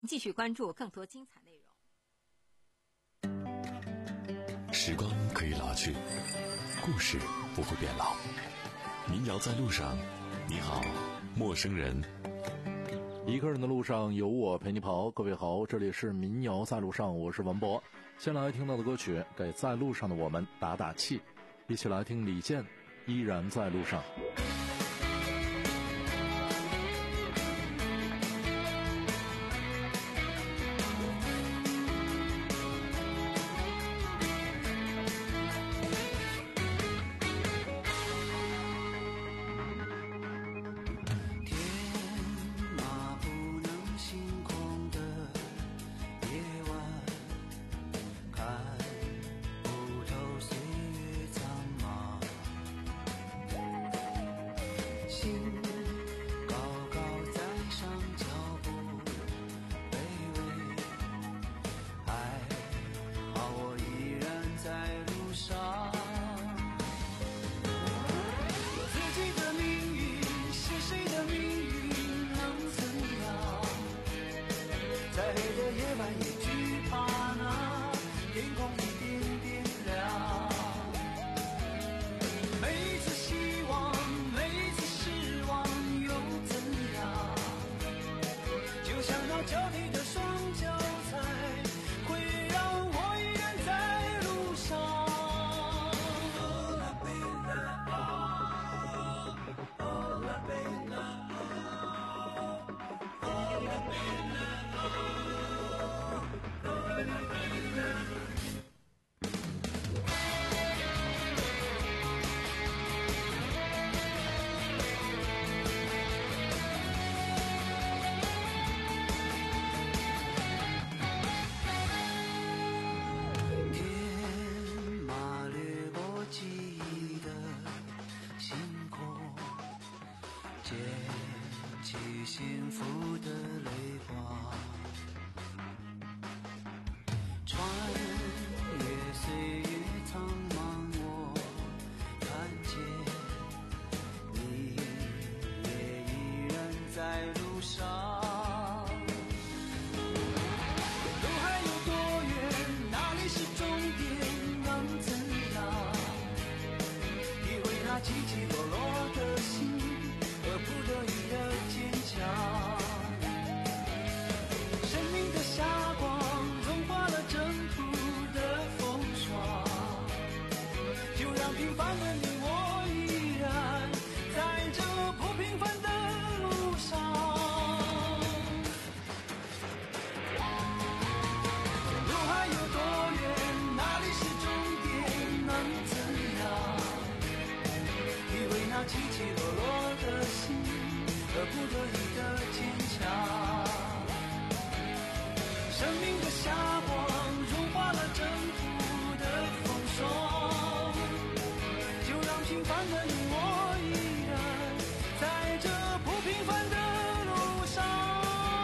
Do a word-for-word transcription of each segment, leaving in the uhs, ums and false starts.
继续关注更多精彩内容。 时光可以老去，故事不会变老。民谣在路上，你好，陌生人。 一个人的路上有我陪你跑。各位好，这里是民谣在路上，我是文博。先来听到的歌曲给在路上的我们打打气，一起来听李健，依然在路上。 起起落落的心和不得已的坚强，生命的霞光融化了征服的风霜，就让平凡的你我依然在这不平凡的路上。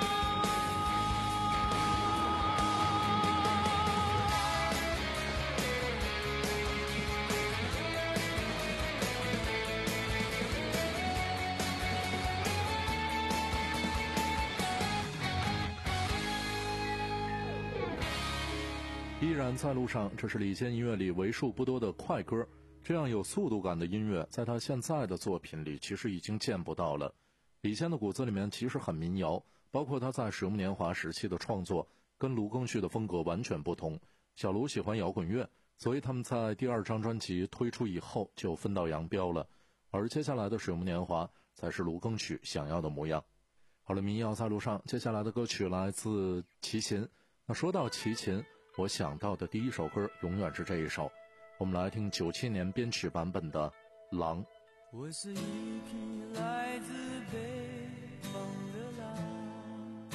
依然在路上，这是李健音乐里为数不多的快歌。这样有速度感的音乐在他现在的作品里其实已经见不到了。李健的骨子里面其实很民谣，包括他在水木年华时期的创作跟卢庚戌的风格完全不同。小卢喜欢摇滚乐，所以他们在第二张专辑推出以后就分道扬镳了，而接下来的水木年华才是卢庚戌想要的模样。好了，民谣在路上，接下来的歌曲来自齐秦。那说到齐秦，我想到的第一首歌永远是这一首，我们来听九七年编曲版本的《狼》。 我是一匹来自北方的狼，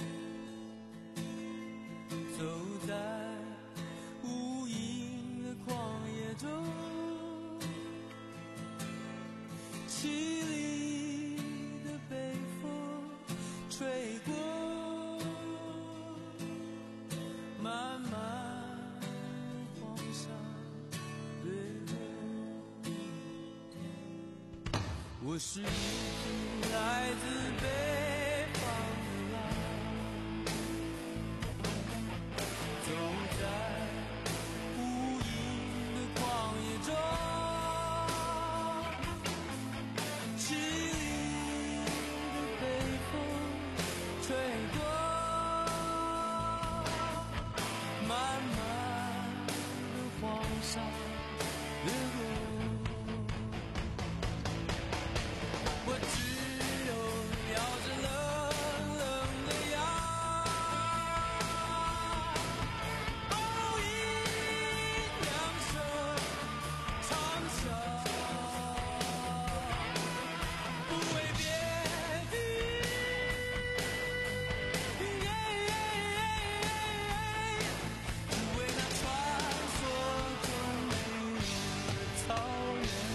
走在无垠的旷野中，凄厉的北风吹过，慢慢黄沙掠过。我是一匹来自北方的狼， 上的路，我只有咬着冷冷的牙，哦，一两声长啸，不为别的，只为那传说中美丽的草原。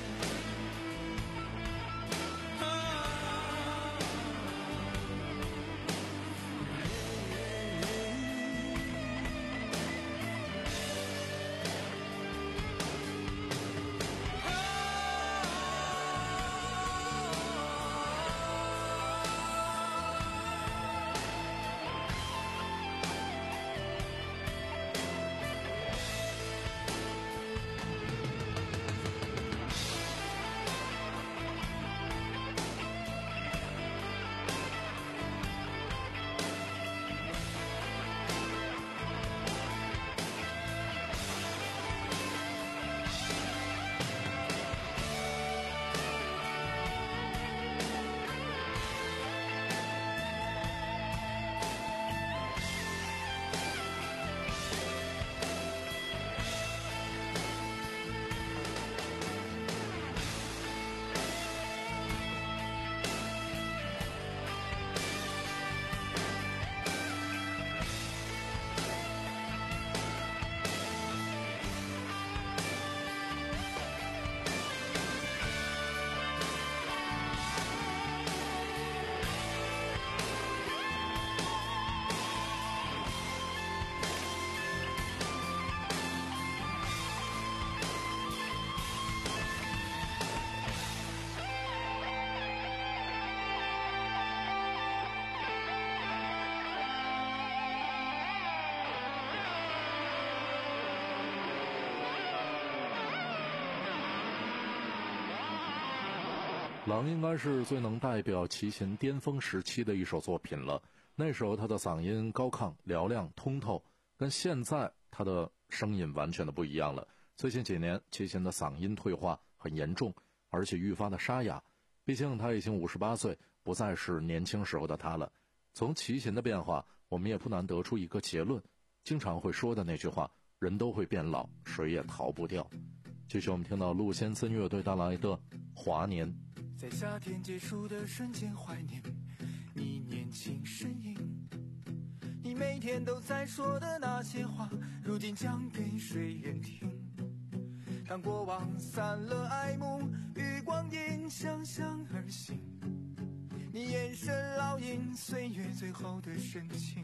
狼应该是最能代表齐秦巅峰时期的一首作品了。那时候他的嗓音高亢嘹亮通透，跟现在他的声音完全的不一样了。最近几年齐秦的嗓音退化很严重，而且愈发的沙哑，毕竟他已经五十八岁，不再是年轻时候的他了。从齐秦的变化，我们也不难得出一个结论，经常会说的那句话，人都会变老，谁也逃不掉。继续我们听到陆先森乐队带来的华年。 在夏天结束的瞬间怀念你年轻身影，你每天都在说的那些话，如今讲给谁人听？当过往散了爱慕，与光阴相向而行，你眼神烙印岁月最后的深情。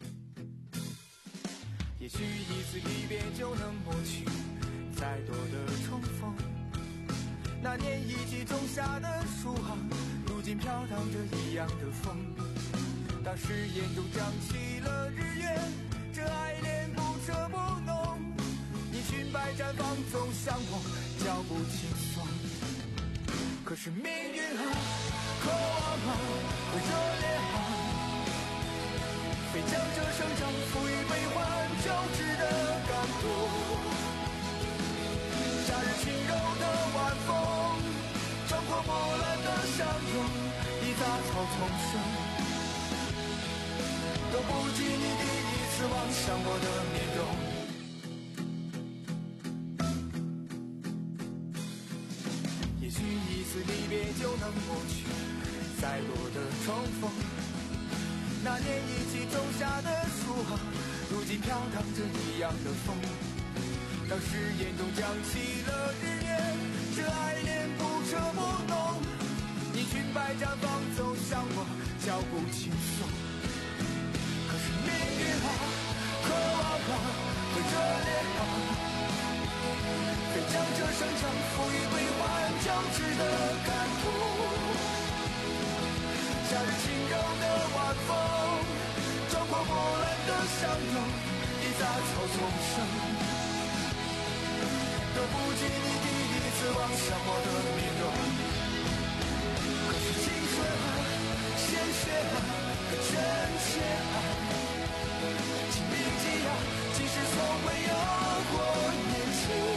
也许一次离别就能抹去再多的重逢，那年一起种下的树啊，如今飘荡着一样的风。当时眼中涨起了日月，这爱恋不遮不浓，你裙摆绽放总像我脚步轻松。可是命运啊，渴望啊，和热烈啊，非将这生长赋予悲欢交织的感动。夏日轻柔的晚风，穿过波澜的相拥，一杂草丛生，都不及你第一次望向我的面容。也许一次离别就能抹去再多的重逢，那年一起种下的树啊，如今飘荡着一样的风。当时眼中涨起了日月，这爱恋不遮不浓，你裙摆绽放走向我脚步轻松。可是命运啊，渴望啊，和热烈啊，非将这生长赋予悲欢交织的感动。夏日轻柔的晚风，穿过波澜的相拥，一杂草丛生，都不及你第一次望向我的面容。可是青春啊，鲜血啊，和真切啊，请铭记啊，即使从未有过年轻。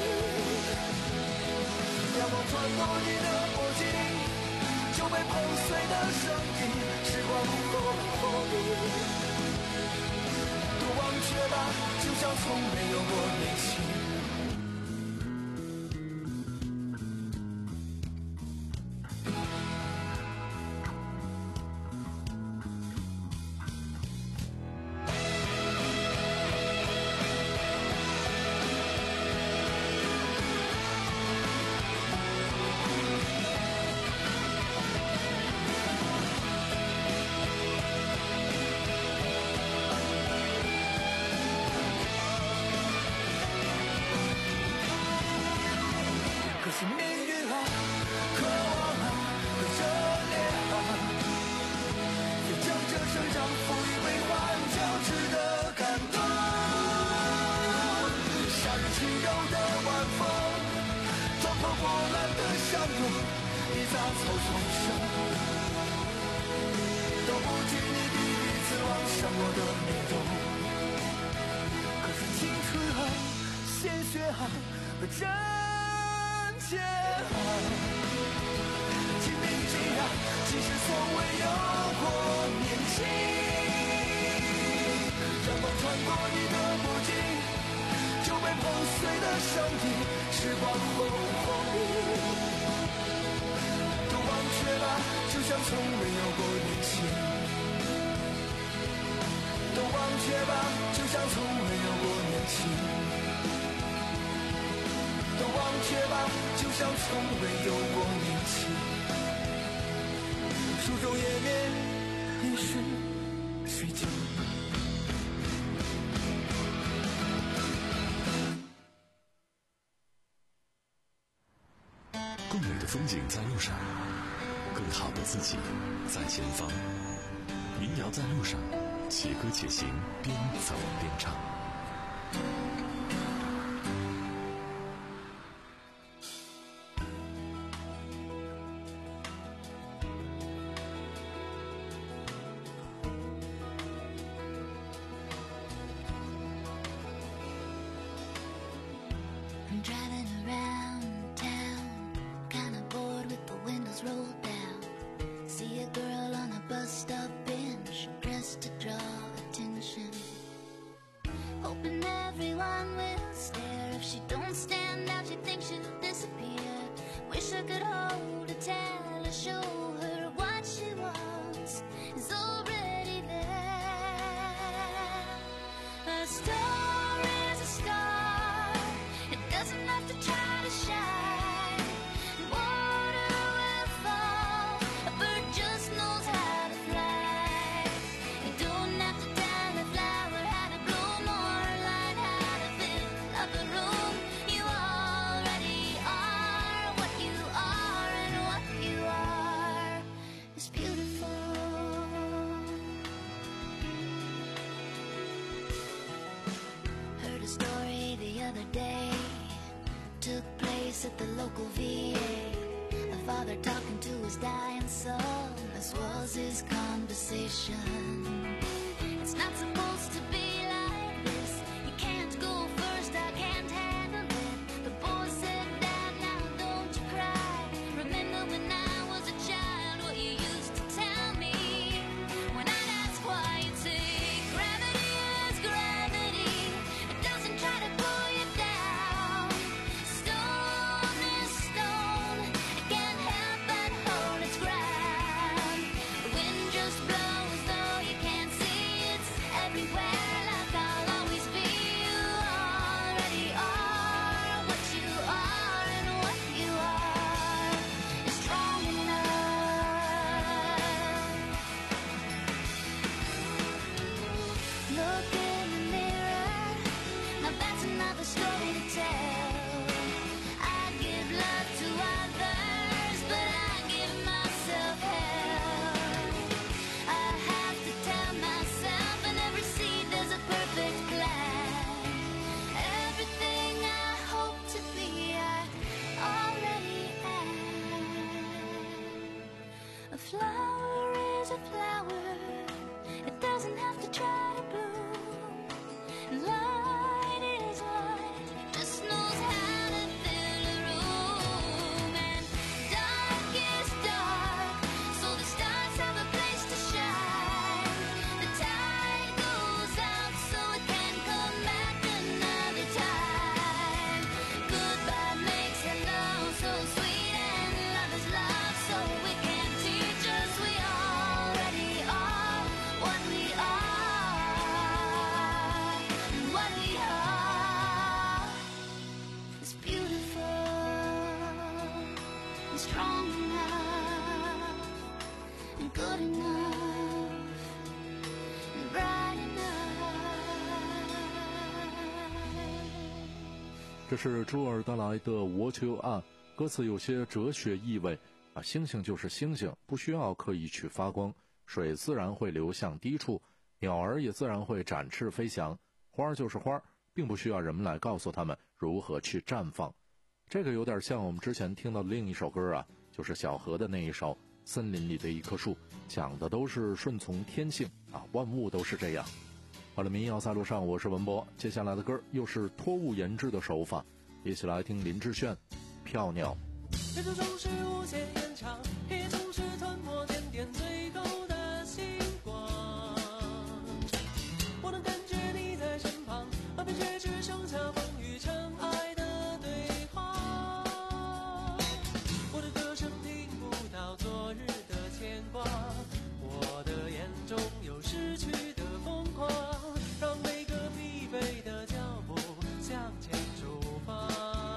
过你的脖颈，就被碰碎的声音，时光后后影。多忘却吧，就像从没有过年轻。可是命运啊，渴望啊，和热烈啊，也将这生长赋予悲欢交织的感动。夏日轻柔的晚风，撞破波澜的相拥，一杂草丛生，都不及你第一次望向我的面容。可是青春啊，鲜血啊，和真切啊，情并尽啊，即使从未有过年轻。让风穿过你的脖颈，就被碰碎的声音，时光后后影。都忘却吧，就像从未有过年轻。都忘却吧，就像从未有过年轻。都忘却吧，就像从未有过年轻。书中页面已是水晶。 更美的风景在路上，更好的自己在前方。民谣在路上，且歌且行，边走边唱。 I'm driving around town, kinda bored with the windows rolled down. See a girl on a bus stop bench, dressed to draw attention. Hoping everyone will stare. If she don't stand out, she thinks she'll disappear. Wish I could hold her, tell her, show her what she wants is already there. A star is a star. It doesn't have to try to shine. Water will fall. A bird just knows how to fly. You don't have to tell a flower how to bloom or light how to fill up a room. You already are what you are, and what you are is beautiful. Heard a story the other day, took place at the local V A. A father talking to his dying son, this was his conversation. It's not supposed to be like this. You can't go first, I can't handle it. The boy said, Dad, now don't you cry. Remember when I was a child, what you used to tell me. When I'd ask why, you'd say, gravity is gravity. It doesn't try to pull you down. Stone is stone. It can't help but hold its ground. The wind just blows though you can't see it's everywhere. good enough, bright enough. 这是朱尔德莱的《我就爱》，歌词有些哲学意味啊，星星就是星星，不需要刻意去发光，水自然会流向低处，鸟儿也自然会展翅飞翔，花儿就是花儿，并不需要人们来告诉他们如何去绽放。这个有点像我们之前听到的另一首歌啊，就是小河的那一首《森林里的一棵树》，讲的都是顺从天性啊，万物都是这样。好了，民谣在路上，我是文博，接下来的歌又是托物言志的手法，一起来听林志炫《飘鸟》。 这种总是无限延长，也总是吞没点点最后的星光。我能感觉你在身旁，耳边却只剩下风雨尘埃的对话。我的歌声听不到昨日的牵挂，我的眼中有失去的疯狂，让每个疲惫的脚步向前出发。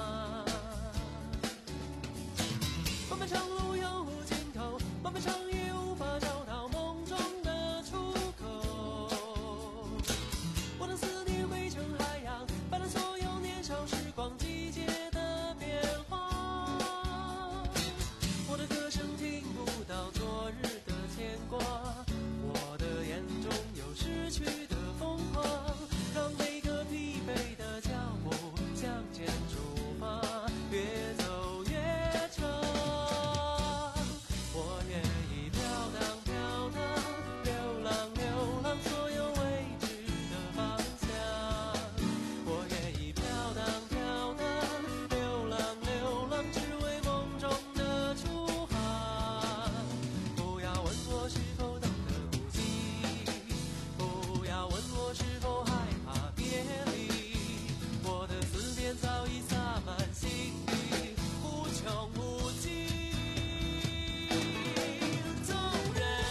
漫漫长路有无尽头，漫漫长夜无法找到梦中的出口。我的思念汇成海洋，伴了所有年少时光季节的变化。我的歌声听不到昨日的牵挂，我的眼中有失去的疯狂，让每个疲惫的脚步向前出发，越走越长。我愿意飘荡飘荡，流浪流浪，所有未知的方向。我愿意飘荡飘荡，流浪流浪，只为梦中的出航。不要问我是否懂得孤寂，不要问我是否害怕别离，我的思念早已洒满心底，无穷无尽。纵然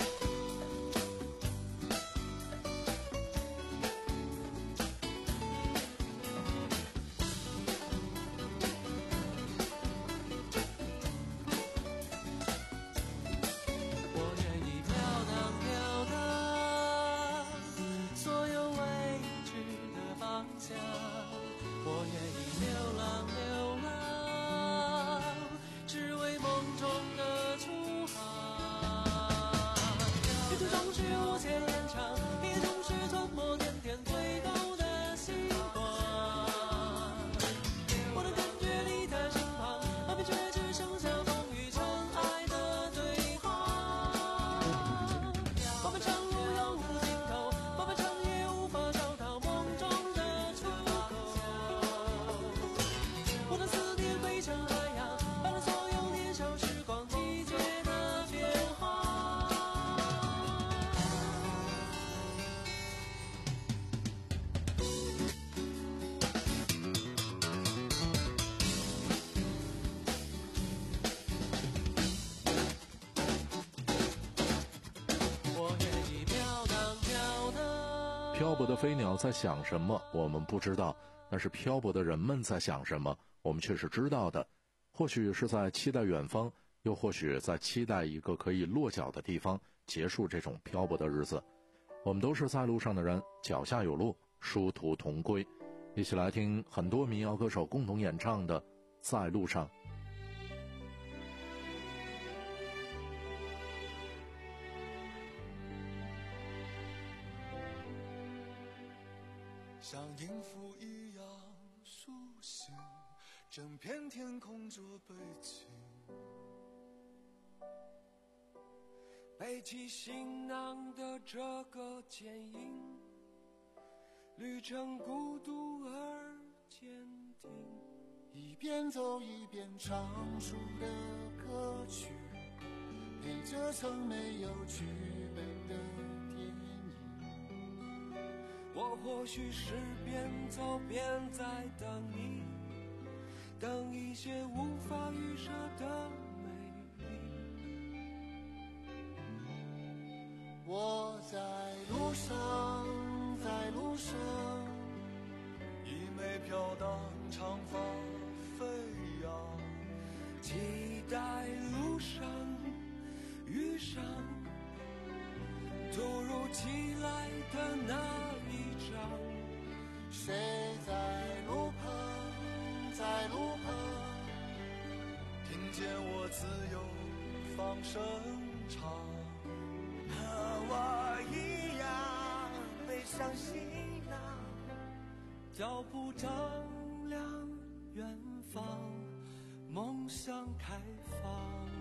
我愿意飘荡飘荡，所有未知的方向。我愿意流浪流浪，只为梦中的出航。旅途总是无限延长，也总是吞没点点最后的星光。我能感觉你在身旁，耳边却只剩下风雨尘埃的对话。漫漫长路有无尽头，漫漫长夜无法找到梦中的出口。我的思念汇成海洋，伴了所有年少时光季节的变化。我愿意飘荡飘荡。 漂泊的飞鸟在想什么，我们不知道，但是漂泊的人们在想什么，我们却是知道的。或许是在期待远方，又或许在期待一个可以落脚的地方，结束这种漂泊的日子。我们都是在路上的人，脚下有路，殊途同归。一起来听很多民谣歌手共同演唱的《在路上》。 像音符一样苏醒，整片天空做背景， 背起行囊的这个剪影，旅程孤独而坚定。 一边走一边唱出的歌曲，陪着曾没有剧本的电影。 我或许是边走边在等你，等一些无法预设的美丽。 我在路上，在路上，一枚飘荡长发飞扬， 期待路上遇上谁在路旁，在路旁， 听见我自由放声唱，和我一样背上行囊，脚步丈量远方，梦想开放。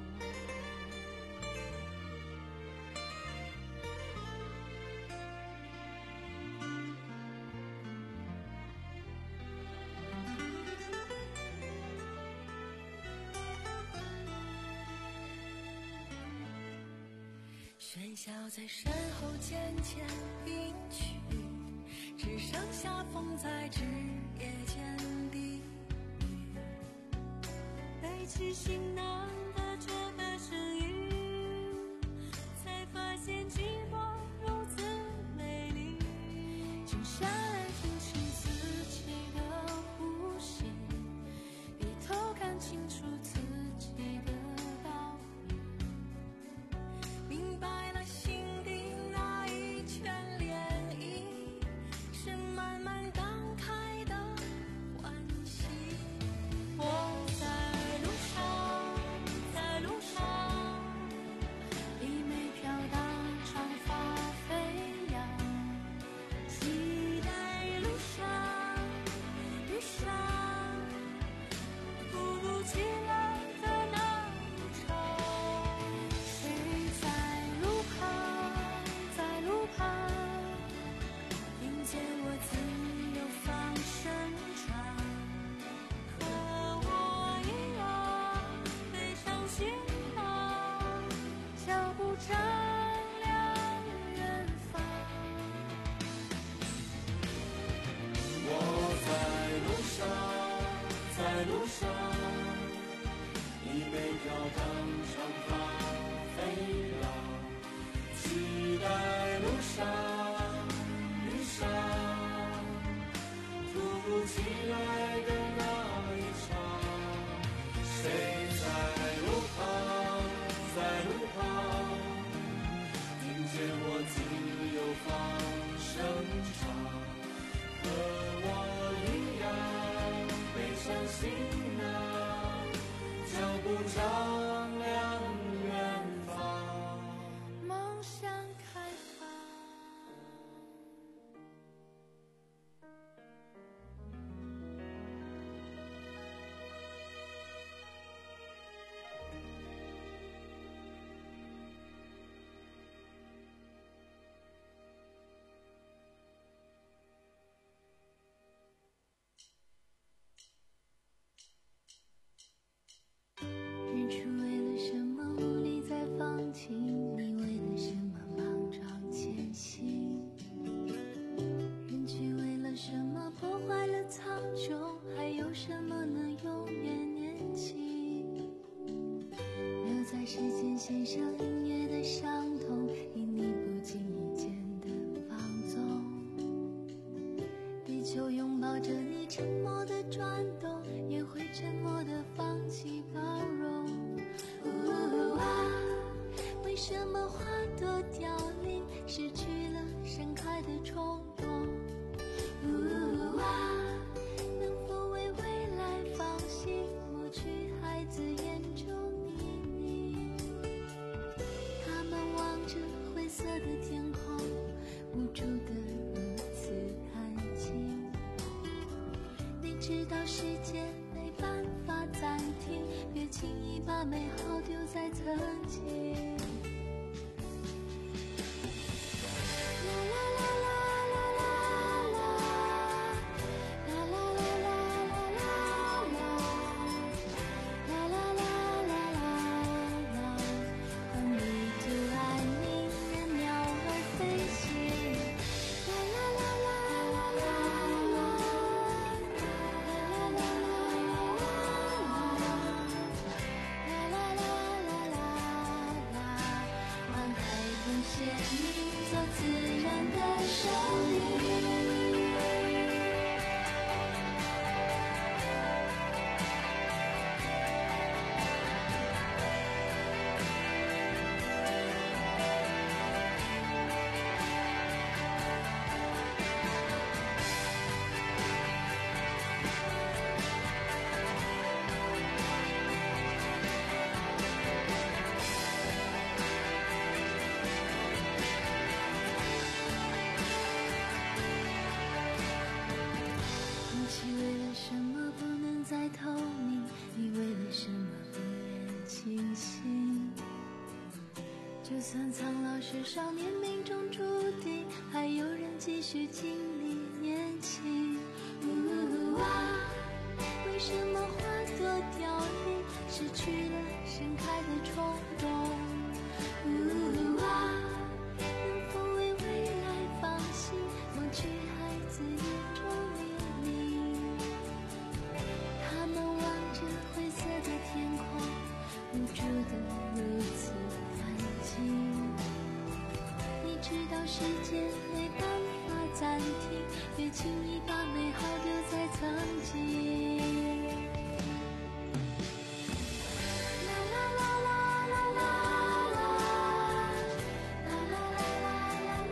喧嚣在身后渐渐隐去，只剩下风在枝叶间低语，背起行囊的这个声音，才发现寂寞如此美丽。静下来听清自己的呼吸，低头看清楚自己的道理，明白日出为了什么无力再放晴？你为了什么莽撞前行？人群为了什么破坏了苍穹？还有什么能永远年轻？留在时间线上音乐的伤痛，因你不经意间的放纵。地球拥抱着你沉默的转动，也会沉默的放弃包容。为什么花朵凋零，失去了盛开的冲动？能否为未来放心，抹去孩子眼中秘密？他们望着灰色的天空，无助的如此安静。你知道世界没办法暂停，别轻易把美好丢在曾经。啦少年命中注定，还有人继续经历年轻。呜啊，为什么花朵凋零，失去了盛开的冲动？呜啊，能否为未来放心，忘去孩子眼中年龄？他们望着灰色的天空，无助的如此安静。你知道时间没办法暂停，别轻易把美好丢在曾经。啦啦啦啦啦啦啦，啦啦啦啦啦啦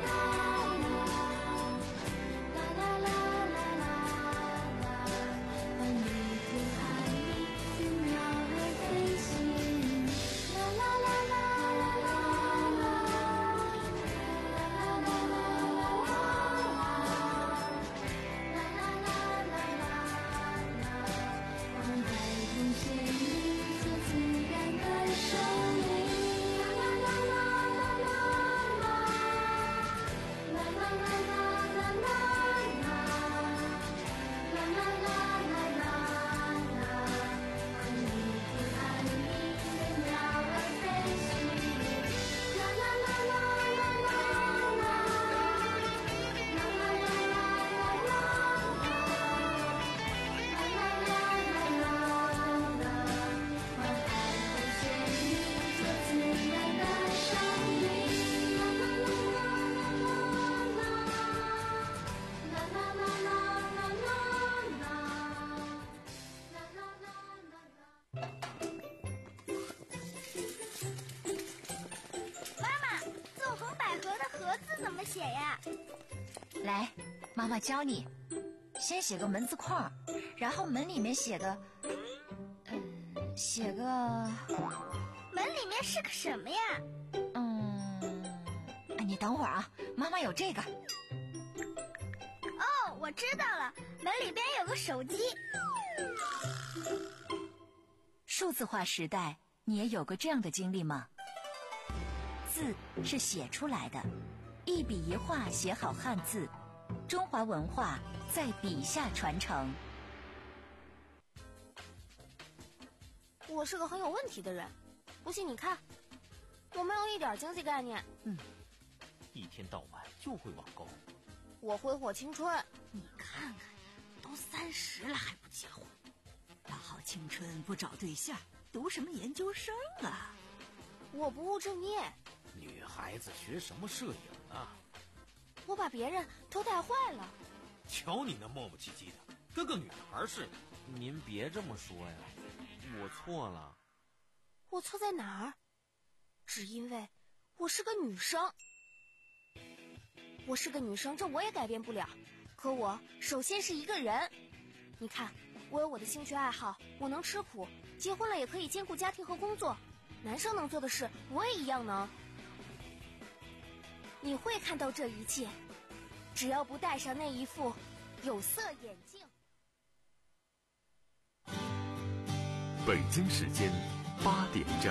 啦，啦啦啦啦啦啦，换你的爱意云鸟儿飞行。啦啦啦啦啦啦啦，啦啦啦啦啦啦，啦啦啦啦啦，让海风随你做自然的生命。啦啦啦啦啦啦啦，啦啦啦啦啦啦啦，啦啦啦啦啦啦，和你的爱意云鸟儿飞行。啦啦啦啦啦啦啦，啦啦啦啦啦啦，啦啦啦啦啦啦，让海风随你做自然的生命。啦啦啦啦啦啦，啦啦啦啦啦啦，啦啦啦啦啦。 妈妈，纵横捭阖的阖字怎么写呀？ 来，妈妈教你，先写个门字框，然后门里面写个，嗯，写个， 门里面是个什么呀？ 嗯，哎，你等会儿啊，妈妈有这个。 哦，我知道了，门里边有个手机。 数字化时代，你也有过这样的经历吗？字是写出来的，一笔一画写好汉字，中华文化在笔下传承。 我是个很有问题的人，不信你看，我没有一点经济概念。 一天到晚就会网购。 我挥霍青春， 你看看，都三十了还不结婚，大好青春不找对象，读什么研究生啊？ 我不务正业， 女孩子学什么摄影啊？ 我把别人都带坏了。 瞧你那磨磨唧唧的，跟个女孩似的。您别这么说呀，我错了。 我错在哪儿？只因为我是个女生。我是个女生，这我也改变不了。可我首先是一个人。你看，我有我的兴趣爱好，我能吃苦，结婚了也可以兼顾家庭和工作。男生能做的事，我也一样能。你会看到这一切，只要不戴上那一副有色眼镜。 北京时间八点整。